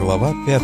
Глава 5.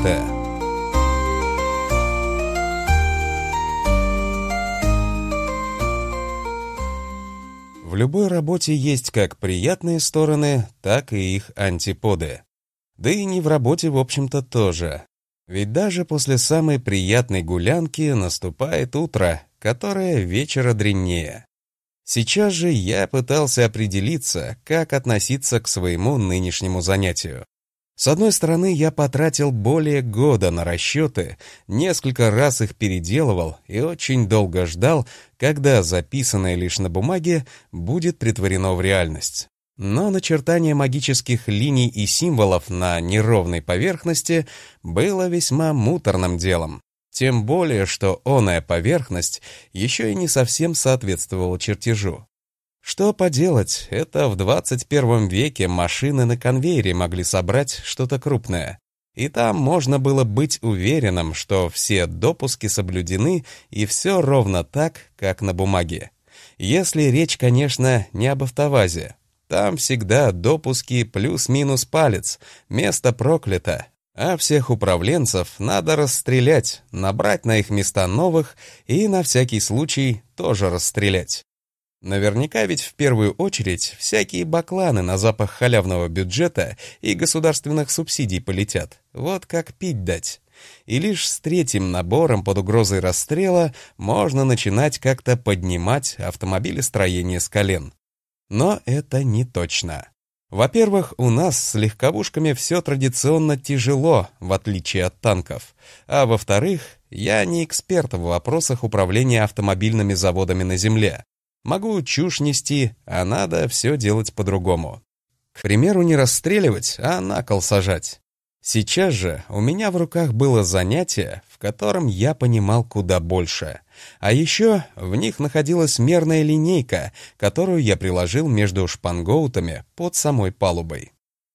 В любой работе есть как приятные стороны, так и их антиподы. Да и не в работе, в общем-то, тоже. Ведь даже после самой приятной гулянки наступает утро, которое вечера дреннее. Сейчас же я пытался определиться, как относиться к своему нынешнему занятию. С одной стороны, я потратил более года на расчеты, несколько раз их переделывал и очень долго ждал, когда записанное лишь на бумаге будет претворено в реальность. Но начертание магических линий и символов на неровной поверхности было весьма муторным делом. Тем более, что оная поверхность еще и не совсем соответствовала чертежу. Что поделать, это в 21 веке машины на конвейере могли собрать что-то крупное. И там можно было быть уверенным, что все допуски соблюдены и все ровно так, как на бумаге. Если речь, конечно, не об автовазе. Там всегда допуски плюс-минус палец, место проклято. А всех управленцев надо расстрелять, набрать на их места новых и на всякий случай тоже расстрелять. Наверняка ведь в первую очередь всякие бакланы на запах халявного бюджета и государственных субсидий полетят. Вот как пить дать. И лишь с третьим набором под угрозой расстрела можно начинать как-то поднимать автомобилестроение с колен. Но это не точно. Во-первых, у нас с легковушками все традиционно тяжело, в отличие от танков. А во-вторых, я не эксперт в вопросах управления автомобильными заводами на земле. Могу чушь нести, а надо все делать по-другому. К примеру, не расстреливать, а на кол сажать. Сейчас же у меня в руках было занятие, в котором я понимал куда больше. А еще в них находилась мерная линейка, которую я приложил между шпангоутами под самой палубой.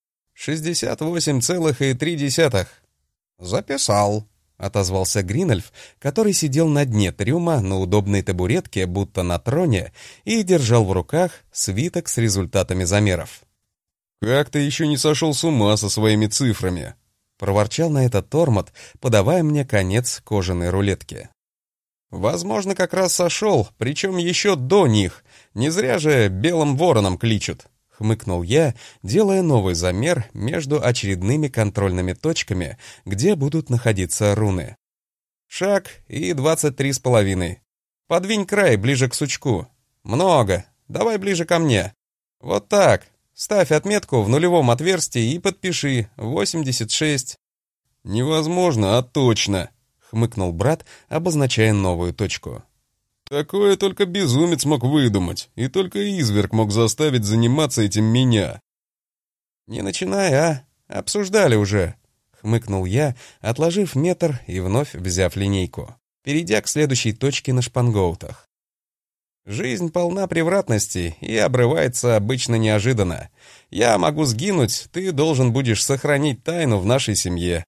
68,3. «Записал», — отозвался Гринольф, который сидел на дне трюма на удобной табуретке, будто на троне, и держал в руках свиток с результатами замеров. «Как ты еще не сошел с ума со своими цифрами?» — проворчал на это Тормот, подавая мне конец кожаной рулетки. «Возможно, как раз сошел, причем еще до них. Не зря же белым вороном кличут», — хмыкнул я, делая новый замер между очередными контрольными точками, где будут находиться руны. «Шаг и 23,5. Подвинь край ближе к сучку. Много. Давай ближе ко мне. Вот так. Ставь отметку в нулевом отверстии и подпиши 86. «Невозможно, а точно», — хмыкнул брат, обозначая новую точку. «Такое только безумец мог выдумать, и только изверг мог заставить заниматься этим меня». «Не начинай, а? Обсуждали уже», — хмыкнул я, отложив метр и вновь взяв линейку, перейдя к следующей точке на шпангоутах. «Жизнь полна превратностей и обрывается обычно неожиданно. Я могу сгинуть, ты должен будешь сохранить тайну в нашей семье.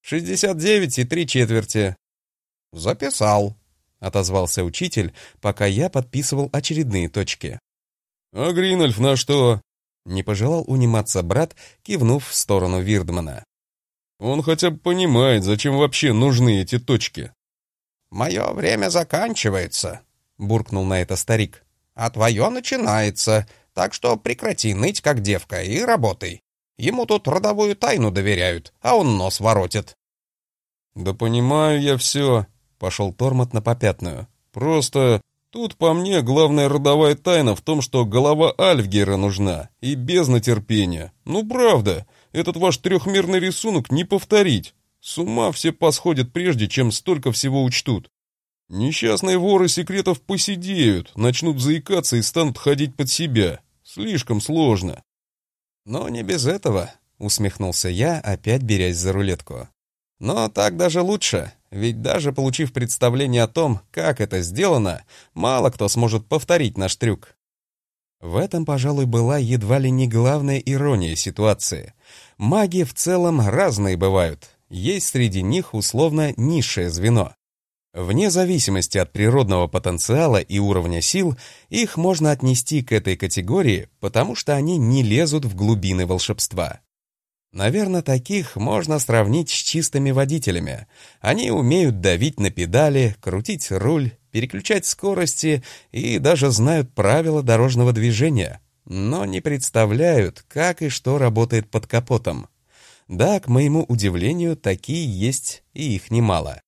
69,3. «Записал», — отозвался учитель, пока я подписывал очередные точки. «А Гринольф на что?» — не пожелал униматься брат, кивнув в сторону Вирдмана. «Он хотя бы понимает, зачем вообще нужны эти точки». «Мое время заканчивается», — буркнул на это старик. «А твое начинается, так что прекрати ныть, как девка, и работай. Ему тут родовую тайну доверяют, а он нос воротит». «Да понимаю я все», — пошел Тормот на попятную. «Просто тут по мне главная родовая тайна в том, что голова Альфгера нужна, и бездна терпения. Ну правда, этот ваш трехмерный рисунок не повторить. С ума все посходят, прежде чем столько всего учтут. Несчастные воры секретов посидеют, начнут заикаться и станут ходить под себя. Слишком сложно». «Но не без этого», — усмехнулся я, опять берясь за рулетку. «Но так даже лучше, ведь даже получив представление о том, как это сделано, мало кто сможет повторить наш трюк». В этом, пожалуй, была едва ли не главная ирония ситуации. Маги в целом разные бывают, есть среди них условно низшее звено. Вне зависимости от природного потенциала и уровня сил, их можно отнести к этой категории, потому что они не лезут в глубины волшебства. Наверное, таких можно сравнить с чистыми водителями. Они умеют давить на педали, крутить руль, переключать скорости и даже знают правила дорожного движения, но не представляют, как и что работает под капотом. Да, к моему удивлению, такие есть, и их немало.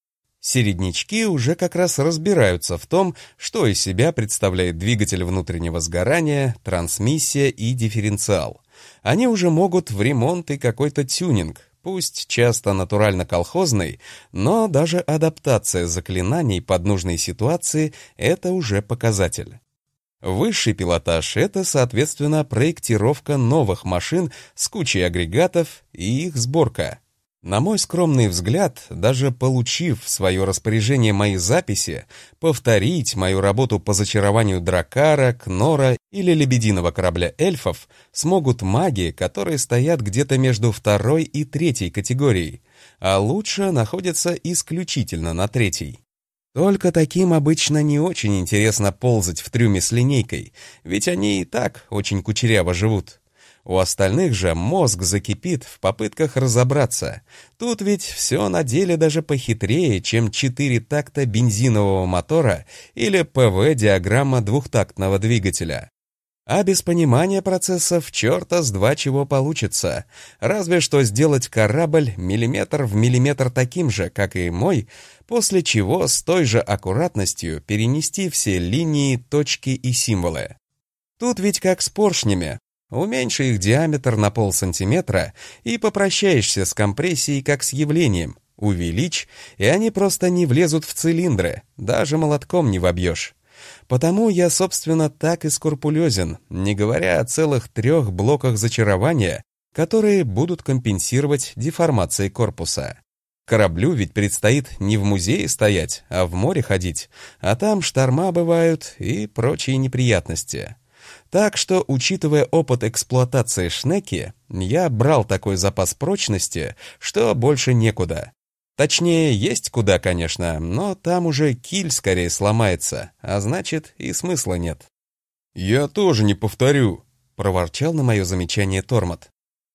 Середнячки уже как раз разбираются в том, что из себя представляет двигатель внутреннего сгорания, трансмиссия и дифференциал. Они уже могут в ремонт и какой-то тюнинг, пусть часто натурально-колхозный, но даже адаптация заклинаний под нужные ситуации — это уже показатель. Высший пилотаж — это, соответственно, проектировка новых машин с кучей агрегатов и их сборка. На мой скромный взгляд, даже получив в свое распоряжение мои записи, повторить мою работу по зачарованию дракара, кнора или лебединого корабля эльфов смогут маги, которые стоят где-то между второй и третьей категорией, а лучше находятся исключительно на третьей. Только таким обычно не очень интересно ползать в трюме с линейкой, ведь они и так очень кучеряво живут. У остальных же мозг закипит в попытках разобраться. Тут ведь все на деле даже похитрее, чем 4 такта бензинового мотора или ПВ-диаграмма двухтактного двигателя. А без понимания процессов черта с два чего получится. Разве что сделать корабль миллиметр в миллиметр таким же, как и мой, после чего с той же аккуратностью перенести все линии, точки и символы. Тут ведь как с поршнями. Уменьши их диаметр на полсантиметра и попрощаешься с компрессией как с явлением. Увеличь, и они просто не влезут в цилиндры, даже молотком не вобьешь. Потому я, собственно, так и скрупулезен, не говоря о целых 3 блоках зачарования, которые будут компенсировать деформации корпуса. Кораблю ведь предстоит не в музее стоять, а в море ходить, а там шторма бывают и прочие неприятности. Так что, учитывая опыт эксплуатации Шнеки, я брал такой запас прочности, что больше некуда. Точнее, есть куда, конечно, но там уже киль скорее сломается, а значит, и смысла нет. «Я тоже не повторю», — проворчал на мое замечание Тормот.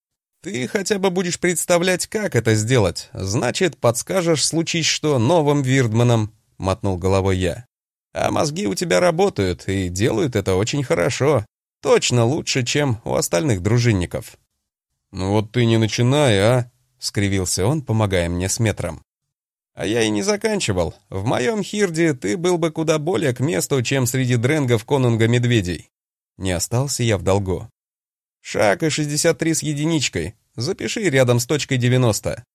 «Ты хотя бы будешь представлять, как это сделать, значит, подскажешь, случись что, новым Вирдманам», — мотнул головой я. «А мозги у тебя работают и делают это очень хорошо, точно лучше, чем у остальных дружинников». «Ну вот ты не начинай, а?» — скривился он, помогая мне с метром. «А я и не заканчивал. В моем Хирде ты был бы куда более к месту, чем среди дренгов конунга медведей». Не остался я в долгу. «Шаг и 63 с единичкой. Запиши рядом с точкой 90».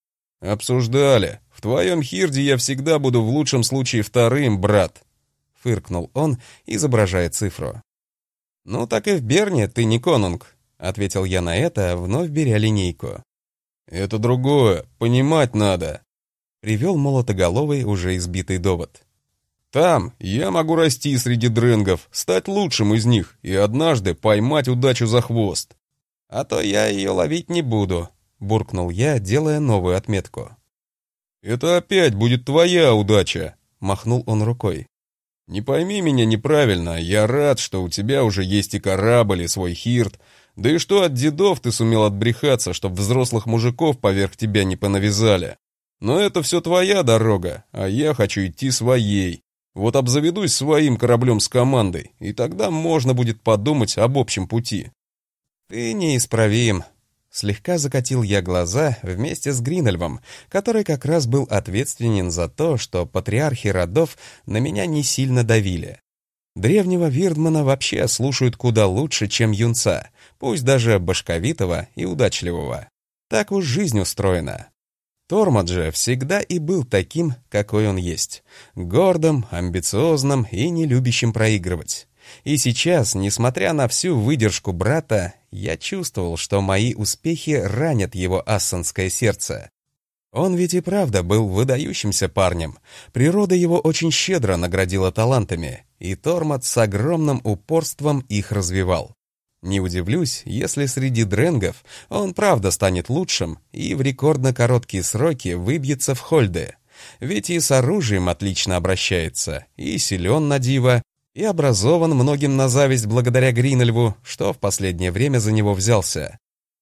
«Обсуждали. В твоем Хирде я всегда буду в лучшем случае вторым, брат», — фыркнул он, изображая цифру. «Ну так и в Берне ты не конунг», — ответил я на это, вновь беря линейку. «Это другое, понимать надо», — привел молотоголовый уже избитый довод. «Там я могу расти среди дренгов, стать лучшим из них и однажды поймать удачу за хвост». «А то я ее ловить не буду», — буркнул я, делая новую отметку. «Это опять будет твоя удача», — махнул он рукой. «Не пойми меня неправильно, я рад, что у тебя уже есть и корабль, и свой Хирд, да и что от дедов ты сумел отбрехаться, чтоб взрослых мужиков поверх тебя не понавязали. Но это все твоя дорога, а я хочу идти своей. Вот обзаведусь своим кораблем с командой, и тогда можно будет подумать об общем пути». «Ты неисправим», — слегка закатил я глаза вместе с Гринельвом, который как раз был ответственен за то, что патриархи родов на меня не сильно давили. Древнего Вирдмана вообще слушают куда лучше, чем юнца, пусть даже башковитого и удачливого. Так уж жизнь устроена. Тормот же всегда и был таким, какой он есть. Гордым, амбициозным и не любящим проигрывать. И сейчас, несмотря на всю выдержку брата, я чувствовал, что мои успехи ранят его ассанское сердце. Он ведь и правда был выдающимся парнем. Природа его очень щедро наградила талантами, и Тормот с огромным упорством их развивал. Не удивлюсь, если среди дренгов он правда станет лучшим и в рекордно короткие сроки выбьется в Хольды. Ведь и с оружием отлично обращается, и силен на диво, и образован многим на зависть благодаря Гринельву, что в последнее время за него взялся.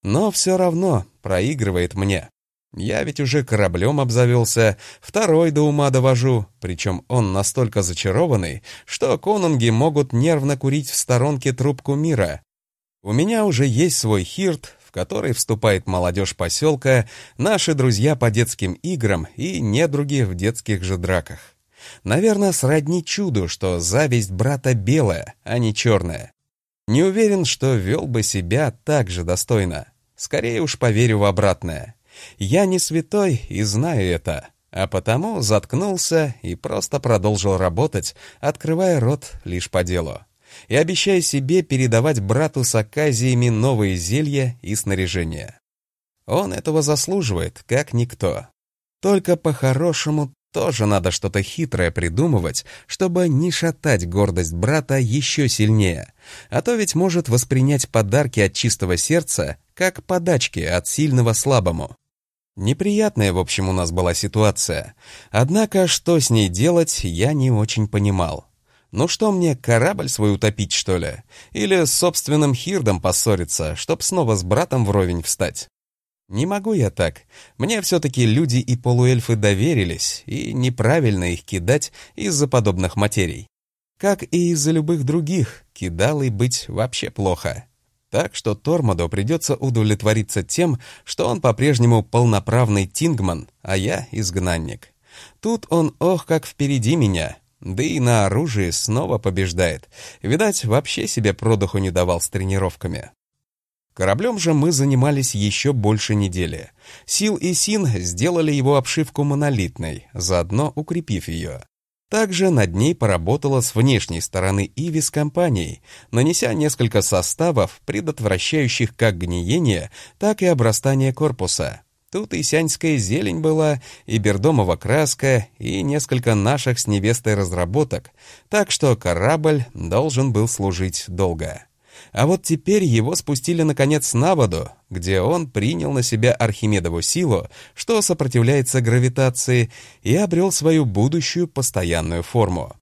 Но все равно проигрывает мне. Я ведь уже кораблем обзавелся, второй до ума довожу, причем он настолько зачарованный, что конунги могут нервно курить в сторонке трубку мира. У меня уже есть свой хирт, в который вступает молодежь поселка, наши друзья по детским играм и недруги в детских же драках. Наверное, сродни чуду, что зависть брата белая, а не черная. Не уверен, что вел бы себя так же достойно. Скорее уж поверю в обратное. Я не святой и знаю это, а потому заткнулся и просто продолжил работать, открывая рот лишь по делу. И обещая себе передавать брату с оказиями новые зелья и снаряжение. Он этого заслуживает, как никто. Только по-хорошему тоже надо что-то хитрое придумывать, чтобы не шатать гордость брата еще сильнее, а то ведь может воспринять подарки от чистого сердца как подачки от сильного слабому. Неприятная, в общем, у нас была ситуация, однако что с ней делать, я не очень понимал. Ну что мне, корабль свой утопить, что ли? Или с собственным хирдом поссориться, чтоб снова с братом вровень встать? Не могу я так. Мне все-таки люди и полуэльфы доверились, и неправильно их кидать из-за подобных материй. Как и из-за любых других, кидалой быть вообще плохо. Так что Тормоду придется удовлетвориться тем, что он по-прежнему полноправный тингман, а я изгнанник. Тут он ох как впереди меня, да и на оружии снова побеждает. Видать, вообще себе продыху не давал с тренировками. Кораблем же мы занимались еще больше недели. Сил и Син сделали его обшивку монолитной, заодно укрепив ее. Также над ней поработала с внешней стороны Ивис компанией, нанеся несколько составов, предотвращающих как гниение, так и обрастание корпуса. Тут и сяньская зелень была, и бердомова краска, и несколько наших с невестой разработок, так что корабль должен был служить долго. А вот теперь его спустили наконец на воду, где он принял на себя Архимедову силу, что сопротивляется гравитации, и обрел свою будущую постоянную форму.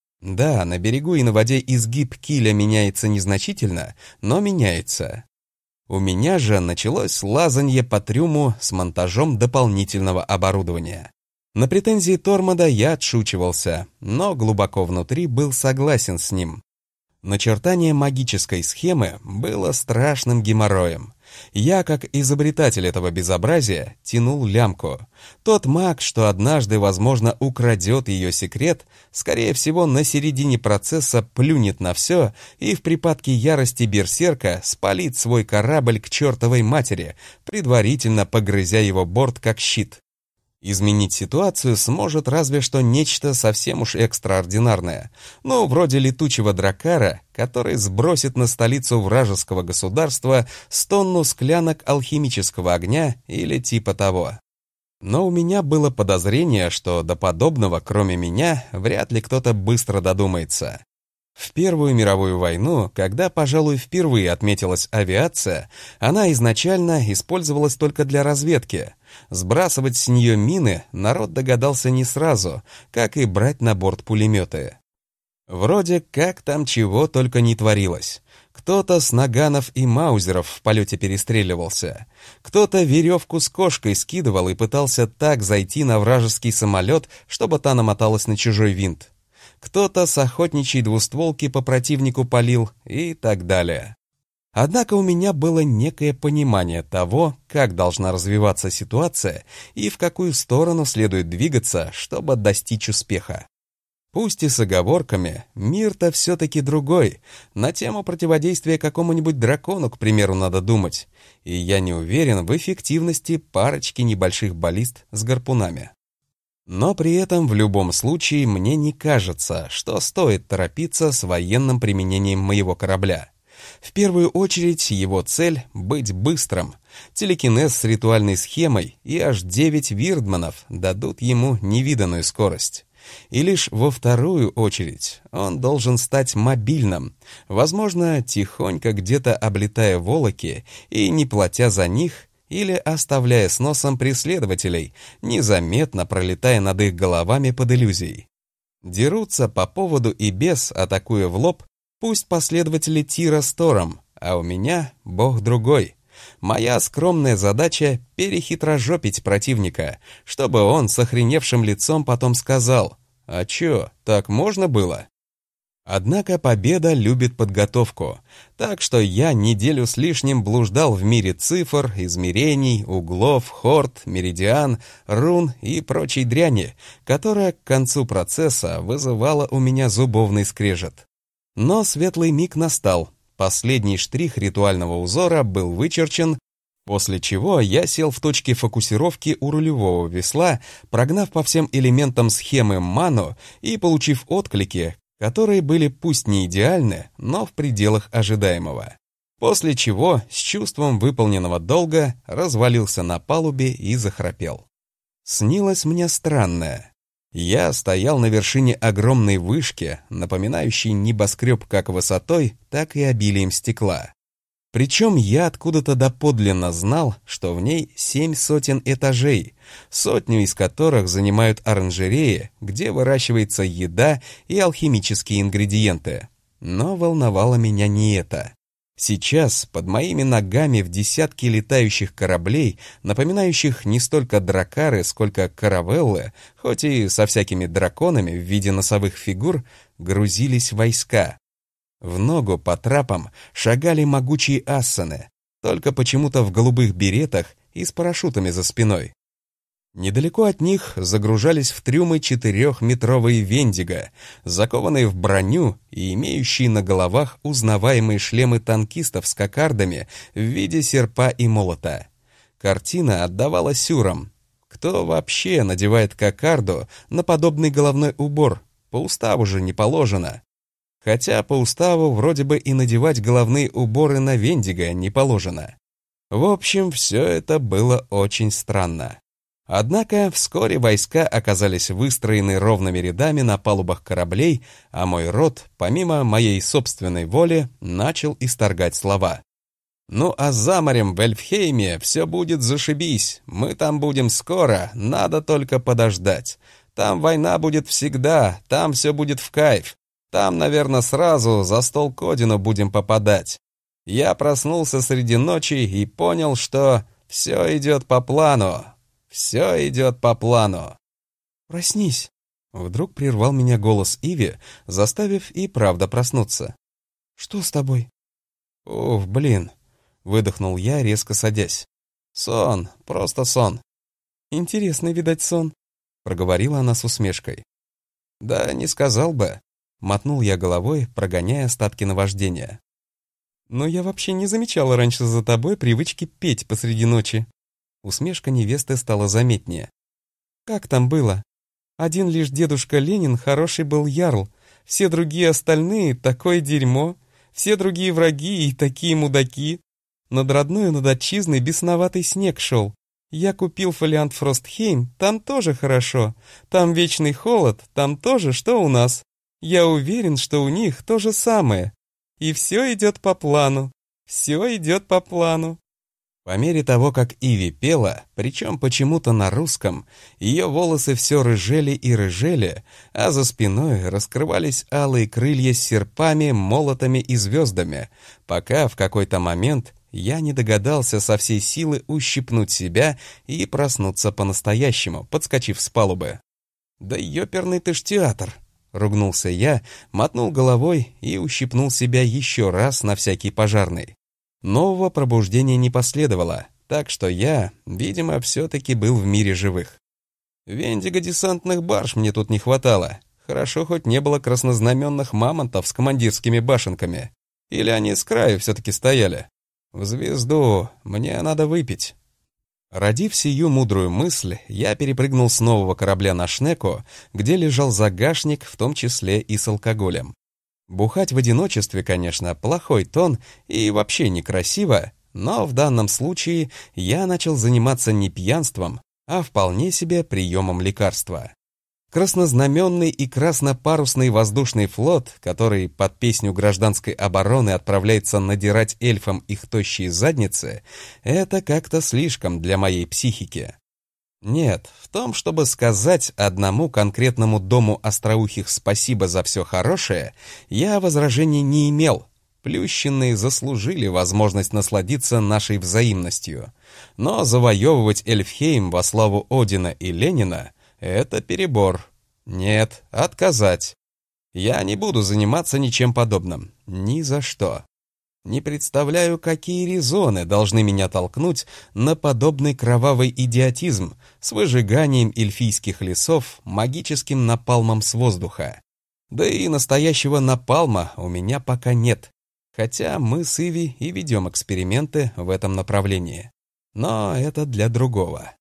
Да, на берегу и на воде изгиб киля меняется незначительно, но меняется. У меня же началось лазанье по трюму с монтажом дополнительного оборудования. На претензии Тормода я отшучивался, но глубоко внутри был согласен с ним. Начертание магической схемы было страшным геморроем. Я, как изобретатель этого безобразия, тянул лямку. Тот маг, что однажды, возможно, украдет ее секрет, скорее всего, на середине процесса плюнет на все и в припадке ярости берсерка спалит свой корабль к чертовой матери, предварительно погрызя его борт как щит. Изменить ситуацию сможет разве что нечто совсем уж экстраординарное, ну, вроде летучего дракара, который сбросит на столицу вражеского государства 100 тонн склянок алхимического огня или типа того. Но у меня было подозрение, что до подобного, кроме меня, вряд ли кто-то быстро додумается. В Первую мировую войну, когда, пожалуй, впервые отметилась авиация, она изначально использовалась только для разведки. Сбрасывать с нее мины народ догадался не сразу, как и брать на борт пулеметы. Вроде как там чего только не творилось. Кто-то с наганов и маузеров в полете перестреливался. Кто-то веревку с кошкой скидывал и пытался так зайти на вражеский самолет, чтобы та намоталась на чужой винт. Кто-то с охотничьей двустволки по противнику палил и так далее. Однако у меня было некое понимание того, как должна развиваться ситуация и в какую сторону следует двигаться, чтобы достичь успеха. Пусть и с оговорками, мир-то все-таки другой, на тему противодействия какому-нибудь дракону, к примеру, надо думать, и я не уверен в эффективности парочки небольших баллист с гарпунами. Но при этом в любом случае мне не кажется, что стоит торопиться с военным применением моего корабля. В первую очередь его цель — быть быстрым. Телекинез с ритуальной схемой и аж 9 вирдманов дадут ему невиданную скорость. И лишь во вторую очередь он должен стать мобильным, возможно, тихонько где-то облетая волоки и не платя за них, или оставляя с носом преследователей, незаметно пролетая над их головами под иллюзией. Дерутся по поводу и без, атакуя в лоб, пусть последователи Тира с Тором, а у меня бог другой. Моя скромная задача — перехитрожопить противника, чтобы он с охреневшим лицом потом сказал: «А чё, так можно было?» Однако победа любит подготовку, так что я неделю с лишним блуждал в мире цифр, измерений, углов, хорд, меридиан, рун и прочей дряни, которая к концу процесса вызывала у меня зубовный скрежет. Но светлый миг настал, последний штрих ритуального узора был вычерчен, после чего я сел в точке фокусировки у рулевого весла, прогнав по всем элементам схемы ману и получив отклики, которые были пусть не идеальны, но в пределах ожидаемого. После чего, с чувством выполненного долга, развалился на палубе и захрапел. Снилось мне странное. Я стоял на вершине огромной вышки, напоминающей небоскреб как высотой, так и обилием стекла. Причем я откуда-то доподлинно знал, что в ней 7 сотен этажей, 100 из которых занимают оранжереи, где выращивается еда и алхимические ингредиенты. Но волновало меня не это. Сейчас под моими ногами в десятки летающих кораблей, напоминающих не столько дракары, сколько каравеллы, хоть и со всякими драконами в виде носовых фигур, грузились войска. В ногу по трапам шагали могучие ассаны, только почему-то в голубых беретах и с парашютами за спиной. Недалеко от них загружались в трюмы 4-метровые вендиго, закованные в броню и имеющие на головах узнаваемые шлемы танкистов с кокардами в виде серпа и молота. Картина отдавала сюрам. Кто вообще надевает кокарду на подобный головной убор? По уставу же не положено. Хотя по уставу вроде бы и надевать головные уборы на вендиго не положено. В общем, все это было очень странно. Однако вскоре войска оказались выстроены ровными рядами на палубах кораблей, а мой рот, помимо моей собственной воли, начал исторгать слова. «Ну а за морем в Эльфхейме все будет зашибись, мы там будем скоро, надо только подождать. Там война будет всегда, там все будет в кайф. Там, наверное, сразу за стол к Одину будем попадать». Я проснулся среди ночи и понял, что все идет по плану. Все идет по плану. «Проснись!» Вдруг прервал меня голос Иви, заставив и правда проснуться. «Что с тобой?» «Уф, блин!» Выдохнул я, резко садясь. «Сон, просто сон». «Интересный, видать, сон», проговорила она с усмешкой. «Да не сказал бы», мотнул я головой, прогоняя остатки наваждения. «Но я вообще не замечала раньше за тобой привычки петь посреди ночи». Усмешка невесты стала заметнее. «Как там было? Один лишь дедушка Ленин хороший был ярл, все другие остальные — такое дерьмо, все другие враги и такие мудаки. Над родной и над отчизной бесноватый снег шел. Я купил фолиант Фростхейм, там тоже хорошо, там вечный холод, там тоже, что у нас. Я уверен, что у них то же самое. И все идет по плану, все идет по плану». По мере того, как Иви пела, причем почему-то на русском, ее волосы все рыжели и рыжели, а за спиной раскрывались алые крылья с серпами, молотами и звездами, пока в какой-то момент я не догадался со всей силы ущипнуть себя и проснуться по-настоящему, подскочив с палубы. «Да ёперный ты ж театр!» — ругнулся я, мотнул головой и ущипнул себя еще раз на всякий пожарный. Нового пробуждения не последовало, так что я, видимо, все-таки был в мире живых. Вендиго-десантных барж мне тут не хватало. Хорошо, хоть не было краснознаменных мамонтов с командирскими башенками. Или они с краю все-таки стояли. В звезду, мне надо выпить. Родив сию мудрую мысль, я перепрыгнул с нового корабля на Шнеку, где лежал загашник, в том числе и с алкоголем. Бухать в одиночестве, конечно, плохой тон и вообще некрасиво, но в данном случае я начал заниматься не пьянством, а вполне себе приемом лекарства. Краснознаменный и краснопарусный воздушный флот, который под песню гражданской обороны отправляется надирать эльфам их тощие задницы, это как-то слишком для моей психики. Нет, в том, чтобы сказать одному конкретному дому остроухих спасибо за все хорошее, я возражений не имел. Плющенные заслужили возможность насладиться нашей взаимностью. Но завоевывать Эльфхейм во славу Одина и Ленина — это перебор. Нет, отказать. Я не буду заниматься ничем подобным. Ни за что. Не представляю, какие резоны должны меня толкнуть на подобный кровавый идиотизм с выжиганием эльфийских лесов магическим напалмом с воздуха. Да и настоящего напалма у меня пока нет, хотя мы с Иви и ведем эксперименты в этом направлении. Но это для другого.